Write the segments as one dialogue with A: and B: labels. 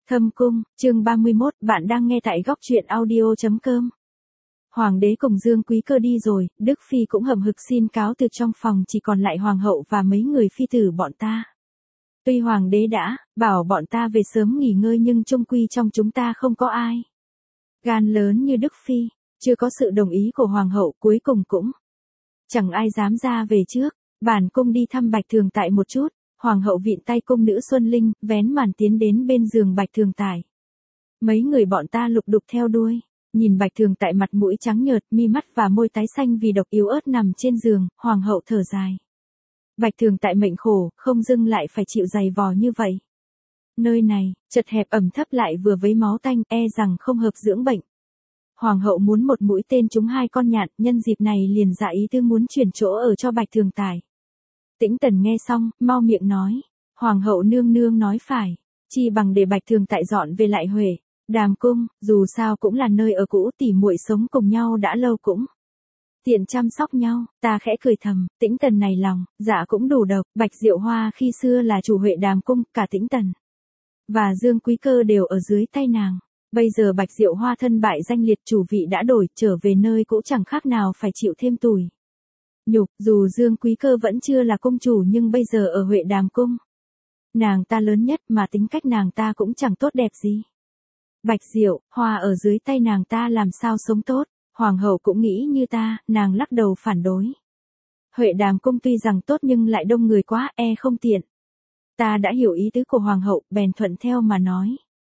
A: Thâm cung, chương 31, bạn đang nghe tại góc truyện audio.com. Hoàng đế cùng Dương Quý Cơ đi rồi, Đức Phi cũng hầm hực xin cáo từ trong phòng, chỉ còn lại Hoàng hậu và mấy người phi tử bọn ta. Tuy Hoàng đế đã bảo bọn ta về sớm nghỉ ngơi nhưng chung quy trong chúng ta không có ai gan lớn như Đức Phi, chưa có sự đồng ý của Hoàng hậu cuối cùng cũng chẳng ai dám ra về trước. Bản cung đi thăm Bạch Thường Tại một chút. Hoàng hậu vịn tay cung nữ Xuân Linh, vén màn tiến đến bên giường Bạch Thường Tại. Mấy người bọn ta lục đục theo đuôi, nhìn Bạch Thường Tại mặt mũi trắng nhợt, mi mắt và môi tái xanh vì độc yếu ớt nằm trên giường, Hoàng hậu thở dài. Bạch Thường Tại mệnh khổ, không dưng lại phải chịu dày vò như vậy. Nơi này, chật hẹp ẩm thấp lại vừa với máu tanh, e rằng không hợp dưỡng bệnh. Hoàng hậu muốn một mũi tên trúng hai con nhạn, nhân dịp này liền dạ ý tư muốn chuyển chỗ ở cho Bạch Thường Tại. Tĩnh Tần nghe xong, mau miệng nói, Hoàng hậu nương nương nói phải, chi bằng để Bạch Thường Tại dọn về lại Huệ, Đàm cung, dù sao cũng là nơi ở cũ, tỉ muội sống cùng nhau đã lâu cũng tiện chăm sóc nhau. Ta khẽ cười thầm, Tĩnh Tần này lòng, dạ cũng đủ độc. Bạch Diệu Hoa khi xưa là chủ Huệ Đàm cung, cả Tĩnh Tần và Dương Quý Cơ đều ở dưới tay nàng. Bây giờ Bạch Diệu Hoa thân bại danh liệt, chủ vị đã đổi, trở về nơi cũ chẳng khác nào phải chịu thêm tủi nhục. Dù Dương Quý Cơ vẫn chưa là cung chủ nhưng bây giờ ở Huệ Đàm cung, nàng ta lớn nhất mà tính cách nàng ta cũng chẳng tốt đẹp gì. Bạch Diệu Hoa ở dưới tay nàng ta làm sao sống tốt. Hoàng hậu cũng nghĩ như ta, nàng lắc đầu phản đối. Huệ Đàm cung tuy rằng tốt nhưng lại đông người quá, e không tiện. Ta đã hiểu ý tứ của Hoàng hậu, bèn thuận theo mà nói.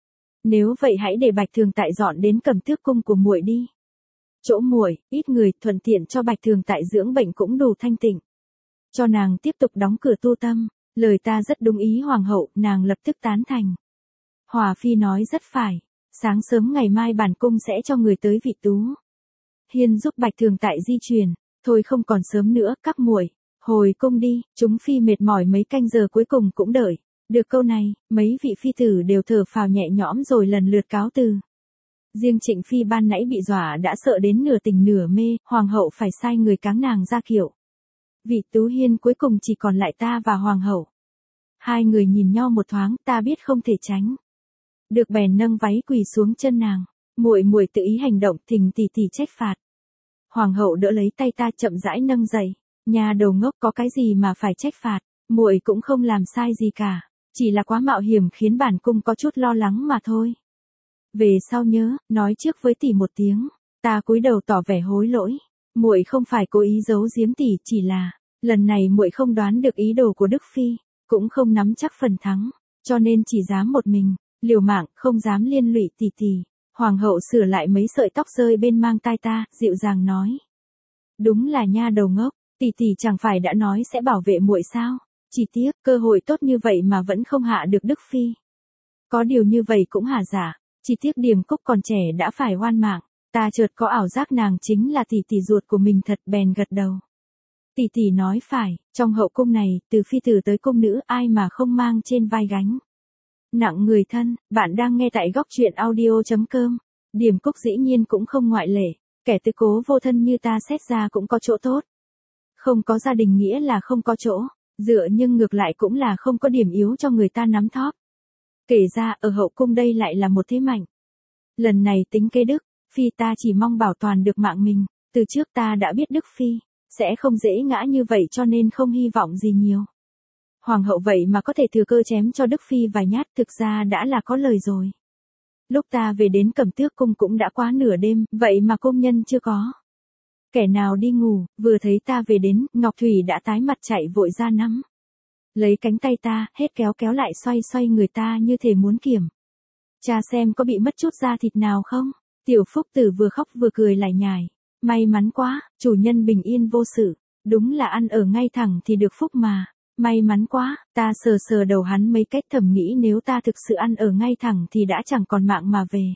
A: Nếu vậy hãy để Bạch Thường Tại dọn đến Cẩm Tước cung của muội đi. Chỗ muội ít người, thuận tiện cho Bạch Thường Tại dưỡng bệnh cũng đủ thanh tịnh. Cho nàng tiếp tục đóng cửa tu tâm. Lời ta rất đúng ý Hoàng hậu, nàng lập tức tán thành. Hòa phi nói rất phải, sáng sớm ngày mai bản cung sẽ cho người tới Vị Tú Hiên giúp Bạch Thường Tại di chuyển. Thôi không còn sớm nữa, các muội hồi cung đi. Chúng phi mệt mỏi mấy canh giờ cuối cùng cũng đợi được câu này, mấy vị phi tử đều thở phào nhẹ nhõm rồi lần lượt cáo từ. Riêng Trịnh Phi ban nãy bị dọa đã sợ đến nửa tỉnh nửa mê, Hoàng hậu phải sai người cáng nàng ra kiệu. Vị Tú Hiên cuối cùng chỉ còn lại ta và Hoàng hậu. Hai người nhìn nhau một thoáng, ta biết không thể tránh được bèn nâng váy quỳ xuống chân nàng. Muội muội tự ý hành động, thỉnh tỷ tỷ trách phạt. Hoàng hậu đỡ lấy tay ta chậm rãi nâng dậy. Nhà đầu ngốc, có cái gì mà phải trách phạt, muội cũng không làm sai gì cả, chỉ là quá mạo hiểm khiến bản cung có chút lo lắng mà thôi. Về sau nhớ, nói trước với tỷ một tiếng. Ta cúi đầu tỏ vẻ hối lỗi. Muội không phải cố ý giấu giếm tỷ, chỉ là lần này muội không đoán được ý đồ của Đức Phi, cũng không nắm chắc phần thắng, cho nên chỉ dám một mình liều mạng, không dám liên lụy tỷ tỷ. Hoàng hậu sửa lại mấy sợi tóc rơi bên mang tai ta, dịu dàng nói. Đúng là nha đầu ngốc, tỷ tỷ chẳng phải đã nói sẽ bảo vệ muội sao? Chỉ tiếc, cơ hội tốt như vậy mà vẫn không hạ được Đức Phi. Có điều như vậy cũng hả dạ, chỉ tiếc Điềm Cúc còn trẻ đã phải oan mạng. Ta chợt có ảo giác nàng chính là tỷ tỷ ruột của mình thật, bèn gật đầu. Tỷ tỷ nói phải, trong hậu cung này, từ phi tử tới cung nữ ai mà không mang trên vai gánh nặng người thân. Bạn đang nghe tại góc truyện audio.com. Điềm Cúc dĩ nhiên cũng không ngoại lệ. Kẻ tứ cố vô thân như ta xét ra cũng có chỗ tốt. Không có gia đình nghĩa là không có chỗ dựa, nhưng ngược lại cũng là không có điểm yếu cho người ta nắm thóp. Kể ra ở hậu cung đây lại là một thế mạnh. Lần này tính kế Đức Phi ta chỉ mong bảo toàn được mạng mình. Từ trước ta đã biết Đức Phi sẽ không dễ ngã như vậy cho nên không hy vọng gì nhiều. Hoàng hậu vậy mà có thể thừa cơ chém cho Đức Phi vài nhát, thực ra đã là có lời rồi. Lúc ta về đến Cẩm Tước cung cũng đã quá nửa đêm, vậy mà công nhân chưa có kẻ nào đi ngủ. Vừa thấy ta về đến, Ngọc Thủy đã tái mặt chạy vội ra nắm lấy cánh tay ta, hết kéo kéo lại xoay xoay người ta như thể muốn kiểm tra xem có bị mất chút da thịt nào không. Tiểu Phúc Tử vừa khóc vừa cười lải nhải. May mắn quá, chủ nhân bình yên vô sự. Đúng là ăn ở ngay thẳng thì được phúc mà. May mắn quá, ta sờ sờ đầu hắn mấy cách thầm nghĩ nếu ta thực sự ăn ở ngay thẳng thì đã chẳng còn mạng mà về.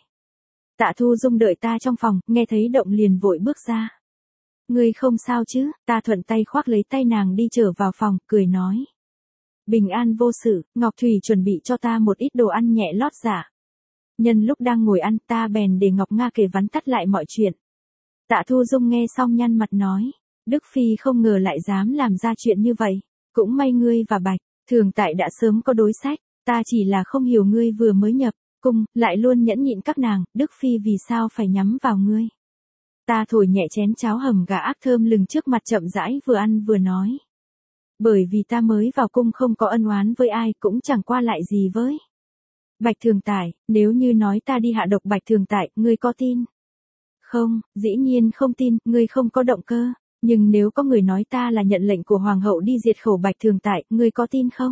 A: Tạ Thu Dung đợi ta trong phòng, nghe thấy động liền vội bước ra. Ngươi không sao chứ? Ta thuận tay khoác lấy tay nàng đi trở vào phòng, cười nói. Bình an vô sự. Ngọc Thủy chuẩn bị cho ta một ít đồ ăn nhẹ lót dạ. Nhân lúc đang ngồi ăn, ta bèn để Ngọc Nga kể vắn tắt lại mọi chuyện. Tạ Thu Dung nghe xong nhăn mặt nói. Đức Phi không ngờ lại dám làm ra chuyện như vậy. Cũng may ngươi và Bạch Thường Tại đã sớm có đối sách. Ta chỉ là không hiểu ngươi vừa mới nhập cung, lại luôn nhẫn nhịn các nàng, Đức Phi vì sao phải nhắm vào ngươi. Ta thổi nhẹ chén cháo hầm gà ác thơm lừng trước mặt chậm rãi vừa ăn vừa nói. Bởi vì ta mới vào cung không có ân oán với ai cũng chẳng qua lại gì với Bạch Thường Tại, nếu như nói ta đi hạ độc Bạch Thường Tại, ngươi có tin? Không, dĩ nhiên không tin, ngươi không có động cơ. Nhưng nếu có người nói ta là nhận lệnh của Hoàng hậu đi diệt khẩu Bạch Thường Tại, ngươi có tin không?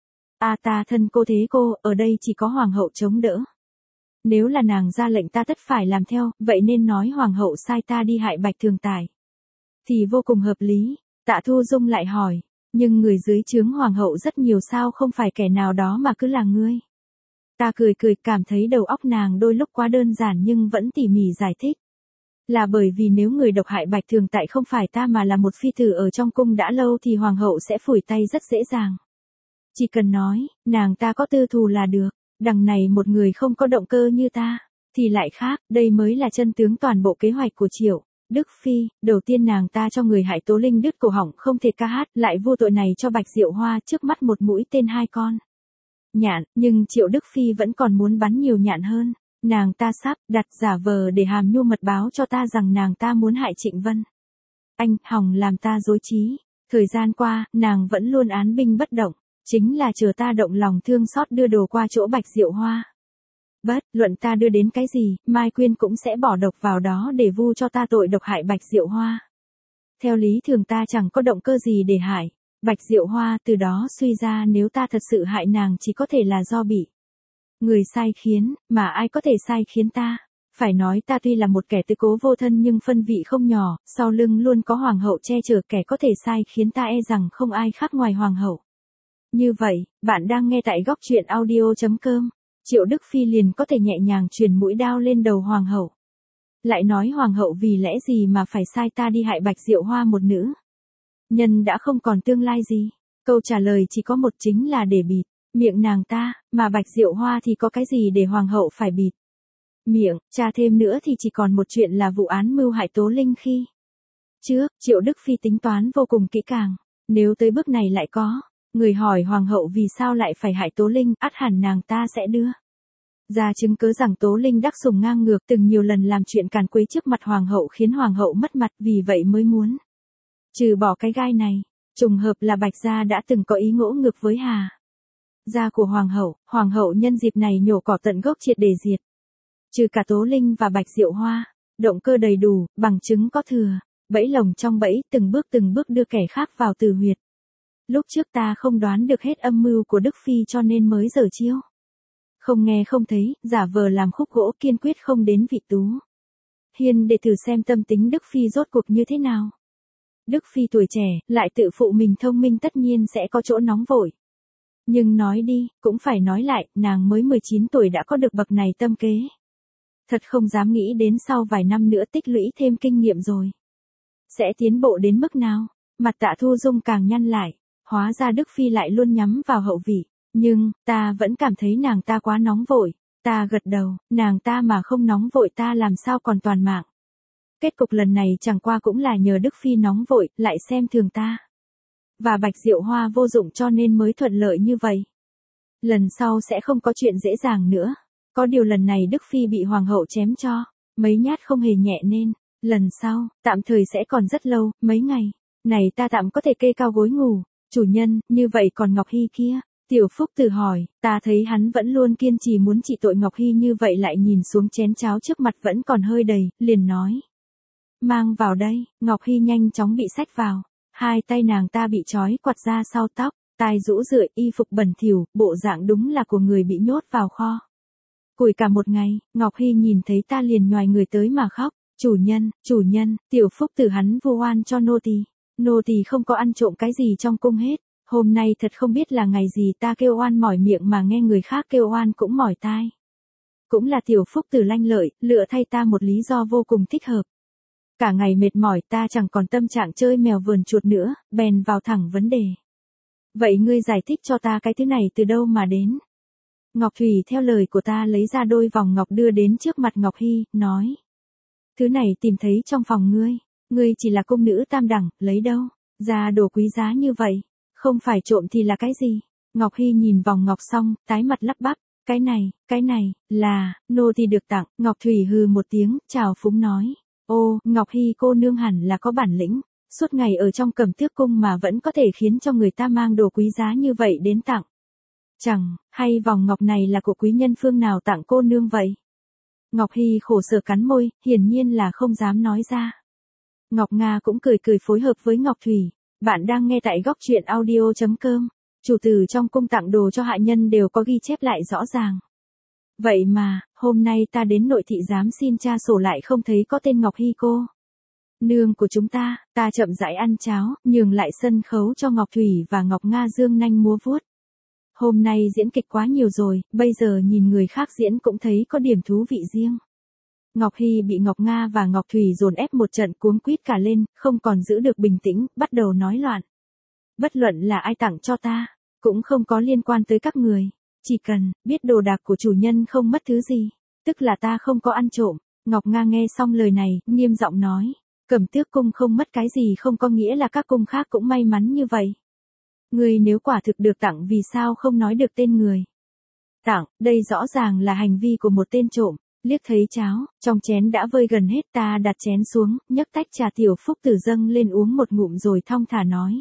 A: Ta thân cô thế cô, ở đây chỉ có Hoàng hậu chống đỡ. Nếu là nàng ra lệnh ta tất phải làm theo, vậy nên nói Hoàng hậu sai ta đi hại Bạch Thường Tại. Thì vô cùng hợp lý. Tạ Thu Dung lại hỏi, nhưng người dưới trướng Hoàng hậu rất nhiều sao không phải kẻ nào đó mà cứ là ngươi. Ta cười cảm thấy đầu óc nàng đôi lúc quá đơn giản nhưng vẫn tỉ mỉ giải thích. Là bởi vì nếu người độc hại Bạch Thường Tại không phải ta mà là một phi tử ở trong cung đã lâu thì Hoàng hậu sẽ phủi tay rất dễ dàng. Chỉ cần nói, nàng ta có tư thù là được, đằng này một người không có động cơ như ta, thì lại khác, đây mới là chân tướng toàn bộ kế hoạch của Triệu Đức Phi. Đầu tiên nàng ta cho người hại Tố Linh đứt cổ họng không thể ca hát, lại vu tội này cho Bạch Diệu Hoa trước mắt một mũi tên 2 con nhạn, nhưng Triệu Đức Phi vẫn còn muốn bắn nhiều nhạn hơn. Nàng ta sắp đặt giả vờ để Hàm Nhu mật báo cho ta rằng nàng ta muốn hại Trịnh Vân. Anh, hòng làm ta rối trí. Thời gian qua, nàng vẫn luôn án binh bất động, chính là chờ ta động lòng thương xót đưa đồ qua chỗ Bạch Diệu Hoa. Bất luận ta đưa đến cái gì, Mai Quyên cũng sẽ bỏ độc vào đó để vu cho ta tội độc hại Bạch Diệu Hoa. Theo lý thường ta chẳng có động cơ gì để hại Bạch Diệu Hoa, từ đó suy ra nếu ta thật sự hại nàng chỉ có thể là do bị người sai khiến, mà ai có thể sai khiến ta. Phải nói ta tuy là một kẻ tư cố vô thân nhưng phân vị không nhỏ, sau lưng luôn có Hoàng hậu che chở, kẻ có thể sai khiến ta e rằng không ai khác ngoài Hoàng hậu. Như vậy, bạn đang nghe tại góc truyện audio.com. Triệu Đức Phi liền có thể nhẹ nhàng truyền mũi đao lên đầu Hoàng hậu. Lại nói Hoàng hậu vì lẽ gì mà phải sai ta đi hại Bạch Diệu Hoa một nữ nhân đã không còn tương lai gì? Câu trả lời chỉ có một, chính là để bịt miệng nàng ta, mà Bạch Diệu Hoa thì có cái gì để Hoàng hậu phải bịt miệng. Tra thêm nữa thì chỉ còn một chuyện là vụ án mưu hại Tố Linh khi trước. Triệu Đức Phi tính toán vô cùng kỹ càng. Nếu tới bước này lại có người hỏi Hoàng hậu vì sao lại phải hại Tố Linh, ắt hẳn nàng ta sẽ đưa ra chứng cớ rằng Tố Linh đắc sủng ngang ngược, từng nhiều lần làm chuyện càn quấy trước mặt Hoàng hậu khiến Hoàng hậu mất mặt, vì vậy mới muốn trừ bỏ cái gai này. Trùng hợp là Bạch gia đã từng có ý ngỗ ngược với Hà gia của Hoàng hậu nhân dịp này nhổ cỏ tận gốc triệt để diệt trừ cả Tố Linh và Bạch Diệu Hoa. Động cơ đầy đủ, bằng chứng có thừa, bẫy lồng trong bẫy, từng bước đưa kẻ khác vào tử huyệt. Lúc trước ta không đoán được hết âm mưu của Đức Phi cho nên mới giở chiêu không nghe không thấy, giả vờ làm khúc gỗ, kiên quyết không đến vị Tú Hiên để thử xem tâm tính Đức Phi rốt cuộc như thế nào. Đức Phi tuổi trẻ, lại tự phụ mình thông minh, tất nhiên sẽ có chỗ nóng vội. Nhưng nói đi, cũng phải nói lại, nàng mới 19 tuổi đã có được bậc này tâm kế. Thật không dám nghĩ đến sau vài năm nữa tích lũy thêm kinh nghiệm rồi sẽ tiến bộ đến mức nào. Mặt Tạ Thu Dung càng nhăn lại, hóa ra Đức Phi lại luôn nhắm vào hậu vị. Nhưng, ta vẫn cảm thấy nàng ta quá nóng vội. Ta gật đầu, nàng ta mà không nóng vội ta làm sao còn toàn mạng. Kết cục lần này chẳng qua cũng là nhờ Đức Phi nóng vội, lại xem thường ta và Bạch Diệu Hoa vô dụng cho nên mới thuận lợi như vậy. Lần sau sẽ không có chuyện dễ dàng nữa. Có điều lần này Đức Phi bị Hoàng hậu chém cho mấy nhát không hề nhẹ nên lần sau, tạm thời sẽ còn rất lâu, mấy ngày này ta tạm có thể kê cao gối ngủ. Chủ nhân, như vậy còn Ngọc Hy kia? Tiểu Phúc Tử hỏi. Ta thấy hắn vẫn luôn kiên trì muốn trị tội Ngọc Hy, như vậy lại nhìn xuống chén cháo trước mặt vẫn còn hơi đầy, liền nói. Mang vào đây. Ngọc Hy nhanh chóng bị xách vào. Hai tay nàng ta bị trói quặt ra sau tóc, tai rũ rượi, y phục bẩn thỉu, bộ dạng đúng là của người bị nhốt vào kho củi cả một ngày. Ngọc Hy nhìn thấy ta liền nhoài người tới mà khóc. Chủ nhân, Tiểu Phúc Tử hắn vu oan cho nô tỳ không có ăn trộm cái gì trong cung hết. Hôm nay thật không biết là ngày gì, ta kêu oan mỏi miệng mà nghe người khác kêu oan cũng mỏi tai. Cũng là Tiểu Phúc Tử lanh lợi, lựa thay ta một lý do vô cùng thích hợp. Cả ngày mệt mỏi ta chẳng còn tâm trạng chơi mèo vườn chuột nữa, bèn vào thẳng vấn đề. Vậy ngươi giải thích cho ta cái thứ này từ đâu mà đến? Ngọc Thủy theo lời của ta lấy ra đôi vòng ngọc đưa đến trước mặt Ngọc Hy, nói. Thứ này tìm thấy trong phòng ngươi chỉ là cung nữ tam đẳng, lấy đâu ra đồ quý giá như vậy? Không phải trộm thì là cái gì? Ngọc Hy nhìn vòng ngọc xong, tái mặt lắp bắp, Cái này, là, nô tỳ được tặng, Ngọc Thủy hừ một tiếng, chào phúng nói. Ô, Ngọc Hy cô nương hẳn là có bản lĩnh, suốt ngày ở trong Cẩm Tước cung mà vẫn có thể khiến cho người ta mang đồ quý giá như vậy đến tặng. Chẳng, hay vòng ngọc này là của quý nhân phương nào tặng cô nương vậy? Ngọc Hy khổ sở cắn môi, hiển nhiên là không dám nói ra. Ngọc Nga cũng cười cười phối hợp với Ngọc Thủy. Bạn đang nghe tại góc truyện audio.com. Chủ tử trong cung tặng đồ cho hạ nhân đều có ghi chép lại rõ ràng. Vậy mà, hôm nay ta đến nội thị giám xin tra sổ lại không thấy có tên Ngọc Hy cô nương của chúng ta chậm rãi ăn cháo, nhường lại sân khấu cho Ngọc Thủy và Ngọc Nga dương nanh múa vuốt. Hôm nay diễn kịch quá nhiều rồi, bây giờ nhìn người khác diễn cũng thấy có điểm thú vị riêng. Ngọc Hy bị Ngọc Nga và Ngọc Thủy dồn ép một trận cuống quýt cả lên, không còn giữ được bình tĩnh, bắt đầu nói loạn. Bất luận là ai tặng cho ta, cũng không có liên quan tới các người. Chỉ cần biết đồ đạc của chủ nhân không mất thứ gì, tức là ta không có ăn trộm. Ngọc Nga nghe xong lời này, nghiêm giọng nói. Cẩm Tước cung không mất cái gì không có nghĩa là các cung khác cũng may mắn như vậy. Người nếu quả thực được tặng vì sao không nói được tên người. Tặng, đây rõ ràng là hành vi của một tên trộm. Liếc thấy cháo, trong chén đã vơi gần hết, ta đặt chén xuống, nhấc tách trà Tiểu Phúc Tử dâng lên uống một ngụm rồi thong thả nói.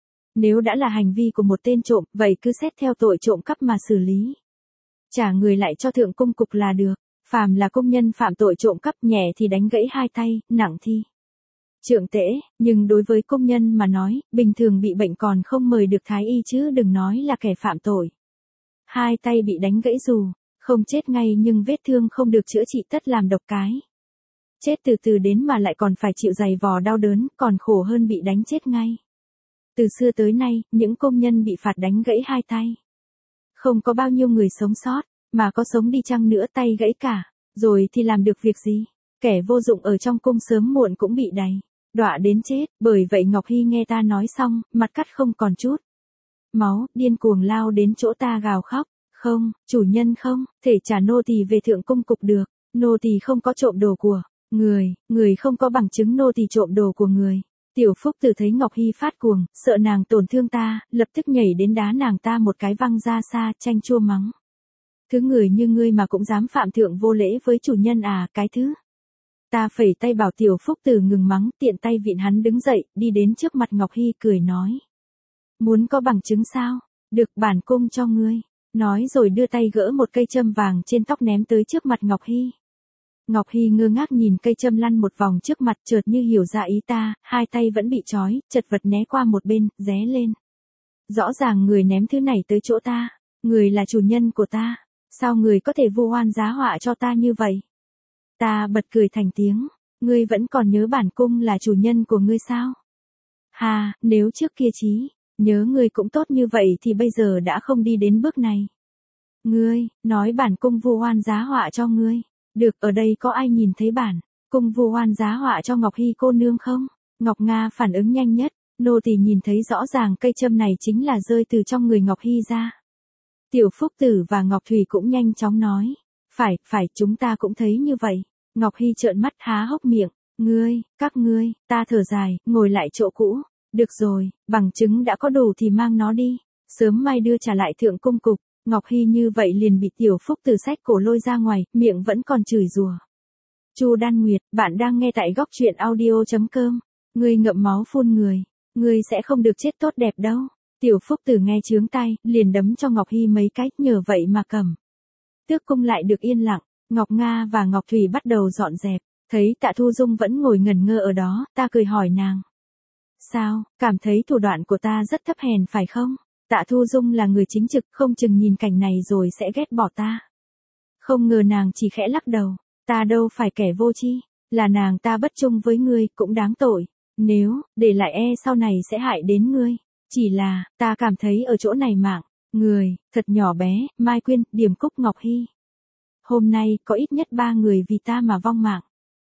A: Nếu đã là hành vi của một tên trộm, vậy cứ xét theo tội trộm cắp mà xử lý. Trả người lại cho thượng cung cục là được. Phàm là công nhân phạm tội trộm cắp, nhẹ thì đánh gãy hai tay, nặng thì trượng tễ, nhưng đối với công nhân mà nói, bình thường bị bệnh còn không mời được thái y chứ đừng nói là kẻ phạm tội. Hai tay bị đánh gãy dù không chết ngay nhưng vết thương không được chữa trị tất làm độc cái. Chết từ từ đến mà lại còn phải chịu dày vò đau đớn, còn khổ hơn bị đánh chết ngay. Từ xưa tới nay, những công nhân bị phạt đánh gãy hai tay. Không có bao nhiêu người sống sót, mà có sống đi chăng nữa tay gãy cả, rồi thì làm được việc gì? Kẻ vô dụng ở trong cung sớm muộn cũng bị đày đọa đến chết. Bởi vậy Ngọc Hy nghe ta nói xong, mặt cắt không còn chút máu, điên cuồng lao đến chỗ ta gào khóc. Không, chủ nhân không thể trả nô tỳ về thượng cung cục được. Nô tỳ không có trộm đồ của người không có bằng chứng nô tỳ trộm đồ của người. Tiểu Phúc Tử thấy Ngọc Hy phát cuồng, sợ nàng tổn thương ta, lập tức nhảy đến đá nàng ta một cái văng ra xa, chanh chua mắng. Thứ người như ngươi mà cũng dám phạm thượng vô lễ với chủ nhân à, cái thứ. Ta phẩy tay bảo Tiểu Phúc Tử ngừng mắng, tiện tay vịn hắn đứng dậy, đi đến trước mặt Ngọc Hy cười nói. Muốn có bằng chứng sao? Được, bản cung cho ngươi. Nói rồi đưa tay gỡ một cây châm vàng trên tóc ném tới trước mặt Ngọc Hy. Ngọc Hy ngơ ngác nhìn cây châm lăn một vòng trước mặt, chợt như hiểu ra ý ta, hai tay vẫn bị trói, chật vật né qua một bên, ré lên. Rõ ràng người ném thứ này tới chỗ ta, người là chủ nhân của ta, sao người có thể vu oan giá họa cho ta như vậy? Ta bật cười thành tiếng, ngươi vẫn còn nhớ bản cung là chủ nhân của ngươi sao? Hà, nếu trước kia chí nhớ ngươi cũng tốt như vậy thì bây giờ đã không đi đến bước này. Ngươi, nói bản cung vu oan giá họa cho ngươi. Được, ở đây có ai nhìn thấy bản cung vu oan giá họa cho Ngọc Hy cô nương không? Ngọc Nga phản ứng nhanh nhất, nô tỳ nhìn thấy rõ ràng cây châm này chính là rơi từ trong người Ngọc Hy ra. Tiểu Phúc Tử và Ngọc Thủy cũng nhanh chóng nói. Phải, chúng ta cũng thấy như vậy. Ngọc Hy trợn mắt há hốc miệng. Các ngươi, ta thở dài, ngồi lại chỗ cũ. Được rồi, bằng chứng đã có đủ thì mang nó đi. Sớm mai đưa trả lại thượng cung cục. Ngọc Hy như vậy liền bị Tiểu Phúc Tử xách cổ lôi ra ngoài, miệng vẫn còn chửi rủa. Chu Đan Nguyệt, bạn đang nghe tại góc truyện audio.com. Ngươi ngậm máu phun người, ngươi sẽ không được chết tốt đẹp đâu. Tiểu Phúc Tử nghe chướng tai, liền đấm cho Ngọc Hy mấy cái, nhờ vậy mà Cẩm Tước cung lại được yên lặng. Ngọc Nga và Ngọc Thủy bắt đầu dọn dẹp, thấy Tạ Thu Dung vẫn ngồi ngẩn ngơ ở đó, ta cười hỏi nàng. Sao, cảm thấy thủ đoạn của ta rất thấp hèn phải không? Tạ Thu Dung là người chính trực, không chừng nhìn cảnh này rồi sẽ ghét bỏ ta. Không ngờ nàng chỉ khẽ lắc đầu, ta đâu phải kẻ vô tri, là nàng ta bất trung với ngươi, cũng đáng tội. Nếu để lại sau này sẽ hại đến ngươi. Chỉ là, ta cảm thấy ở chỗ này mạng người thật nhỏ bé. Mai Quyên, Điềm Cúc, Ngọc Hy. Hôm nay có ít nhất 3 người vì ta mà vong mạng.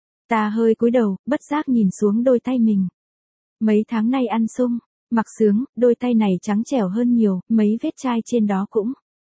A: Ta hơi cúi đầu, bất giác nhìn xuống đôi tay mình. Mấy tháng nay ăn sung mặc sướng, đôi tay này trắng trẻo hơn nhiều, mấy vết chai trên đó cũng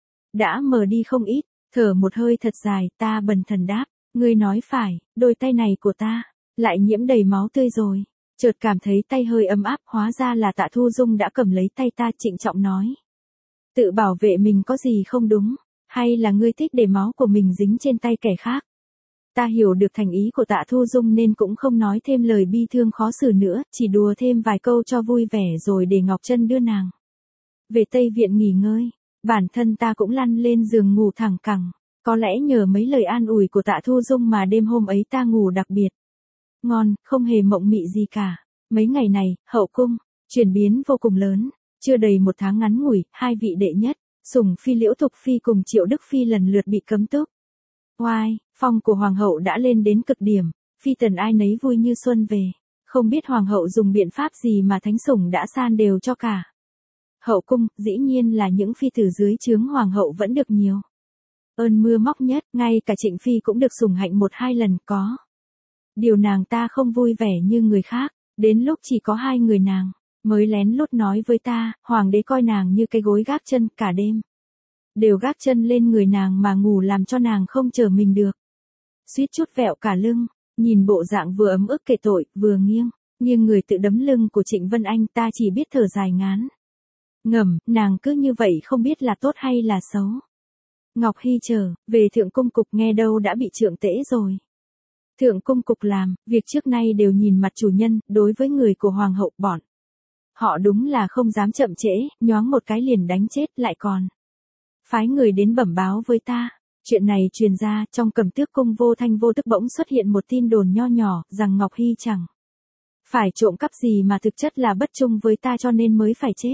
A: đã mờ đi không ít. Thở một hơi thật dài, ta bần thần đáp, ngươi nói phải, đôi tay này của ta lại nhiễm đầy máu tươi rồi. Chợt cảm thấy tay hơi ấm áp, hóa ra là Tạ Thu Dung đã cầm lấy tay ta, trịnh trọng nói. Tự bảo vệ mình có gì không đúng, Hay là ngươi thích để máu của mình dính trên tay kẻ khác? Ta hiểu được thành ý của Tạ Thu Dung nên cũng không nói thêm lời bi thương khó xử nữa, chỉ đùa thêm vài câu cho vui vẻ rồi để Ngọc Trân đưa nàng về Tây Viện nghỉ ngơi. Bản thân ta cũng lăn lên giường ngủ thẳng cẳng. Có lẽ nhờ mấy lời an ủi của Tạ Thu Dung mà đêm hôm ấy ta ngủ đặc biệt ngon, không hề mộng mị gì cả. Mấy ngày này, hậu cung chuyển biến vô cùng lớn. Chưa đầy một tháng ngắn ngủi, hai vị đệ nhất, Sủng Phi Liễu Thục Phi cùng Triệu Đức Phi lần lượt bị cấm túc. Oai, phong của hoàng hậu đã lên đến cực điểm, phi tần ai nấy vui như xuân về. Không biết hoàng hậu dùng biện pháp gì mà thánh sủng đã san đều cho cả hậu cung, dĩ nhiên là những phi tử dưới trướng hoàng hậu vẫn được nhiều ơn mưa móc nhất, ngay cả Trịnh Phi cũng được sủng hạnh 1-2 lần có. Điều nàng ta không vui vẻ như người khác, đến lúc chỉ có 2 người nàng, mới lén lút nói với ta, hoàng đế coi nàng như cái gối gác chân cả đêm. Đều gác chân lên người nàng mà ngủ làm cho nàng không trở mình được. Suýt chút vẹo cả lưng, nhìn bộ dạng vừa ấm ức kể tội, vừa nghiêng người tự đấm lưng của Trịnh Vân Anh ta chỉ biết thở dài ngán. Ngầm, nàng cứ như vậy không biết là tốt hay là xấu. Ngọc Hy trở về thượng cung cục nghe đâu đã bị trượng tễ rồi. Thượng cung cục làm, việc trước nay đều nhìn mặt chủ nhân, đối với người của hoàng hậu bọn. Họ đúng là không dám chậm trễ, nhoáng một cái liền đánh chết lại còn. Phái người đến bẩm báo với ta. Chuyện này truyền ra, trong Cẩm Tước cung vô thanh vô tức bỗng xuất hiện một tin đồn nho nhỏ, rằng Ngọc Hy chẳng phải trộm cắp gì mà thực chất là bất trung với ta cho nên mới phải chết.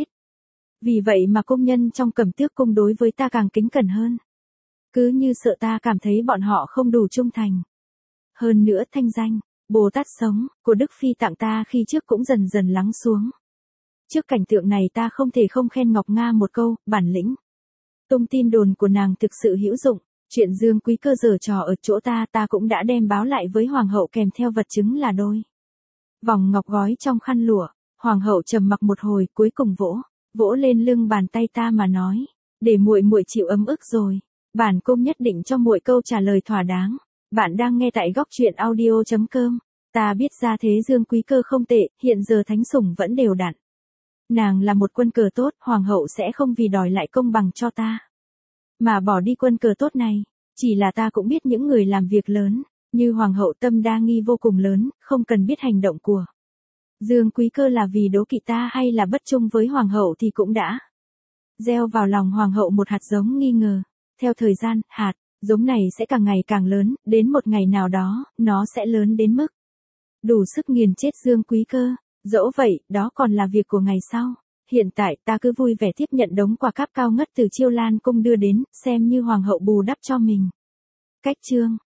A: Vì vậy mà công nhân trong Cẩm Tước cung đối với ta càng kính cẩn hơn. Cứ như sợ ta cảm thấy bọn họ không đủ trung thành. Hơn nữa thanh danh, Bồ Tát sống, của Đức Phi tặng ta khi trước cũng dần dần lắng xuống. Trước cảnh tượng này ta không thể không khen Ngọc Nga một câu, bản lĩnh. Tung tin đồn của nàng thực sự hữu dụng, chuyện Dương Quý Cơ giở trò ở chỗ ta cũng đã đem báo lại với hoàng hậu kèm theo vật chứng là đôi vòng ngọc gói trong khăn lụa. Hoàng hậu trầm mặc một hồi, cuối cùng vỗ lên lưng bàn tay ta mà nói, để muội chịu ấm ức rồi, bản cung nhất định cho muội câu trả lời thỏa đáng. Bạn đang nghe tại góc truyện audio.com. Ta biết ra thế Dương Quý Cơ không tệ, hiện giờ thánh sủng vẫn đều đặn. Nàng là một quân cờ tốt, hoàng hậu sẽ không vì đòi lại công bằng cho ta mà bỏ đi quân cờ tốt này. Chỉ là ta cũng biết những người làm việc lớn, như hoàng hậu tâm đa nghi vô cùng lớn, không cần biết hành động của Dương Quý Cơ là vì đố kỵ ta hay là bất trung với hoàng hậu thì cũng đã gieo vào lòng hoàng hậu một hạt giống nghi ngờ. Theo thời gian, hạt giống này sẽ càng ngày càng lớn, đến một ngày nào đó, nó sẽ lớn đến mức đủ sức nghiền chết Dương Quý Cơ. Dẫu vậy, đó còn là việc của ngày sau. Hiện tại ta cứ vui vẻ tiếp nhận đống quà cáp cao ngất từ Chiêu Lan cung đưa đến, xem như hoàng hậu bù đắp cho mình. Cách chương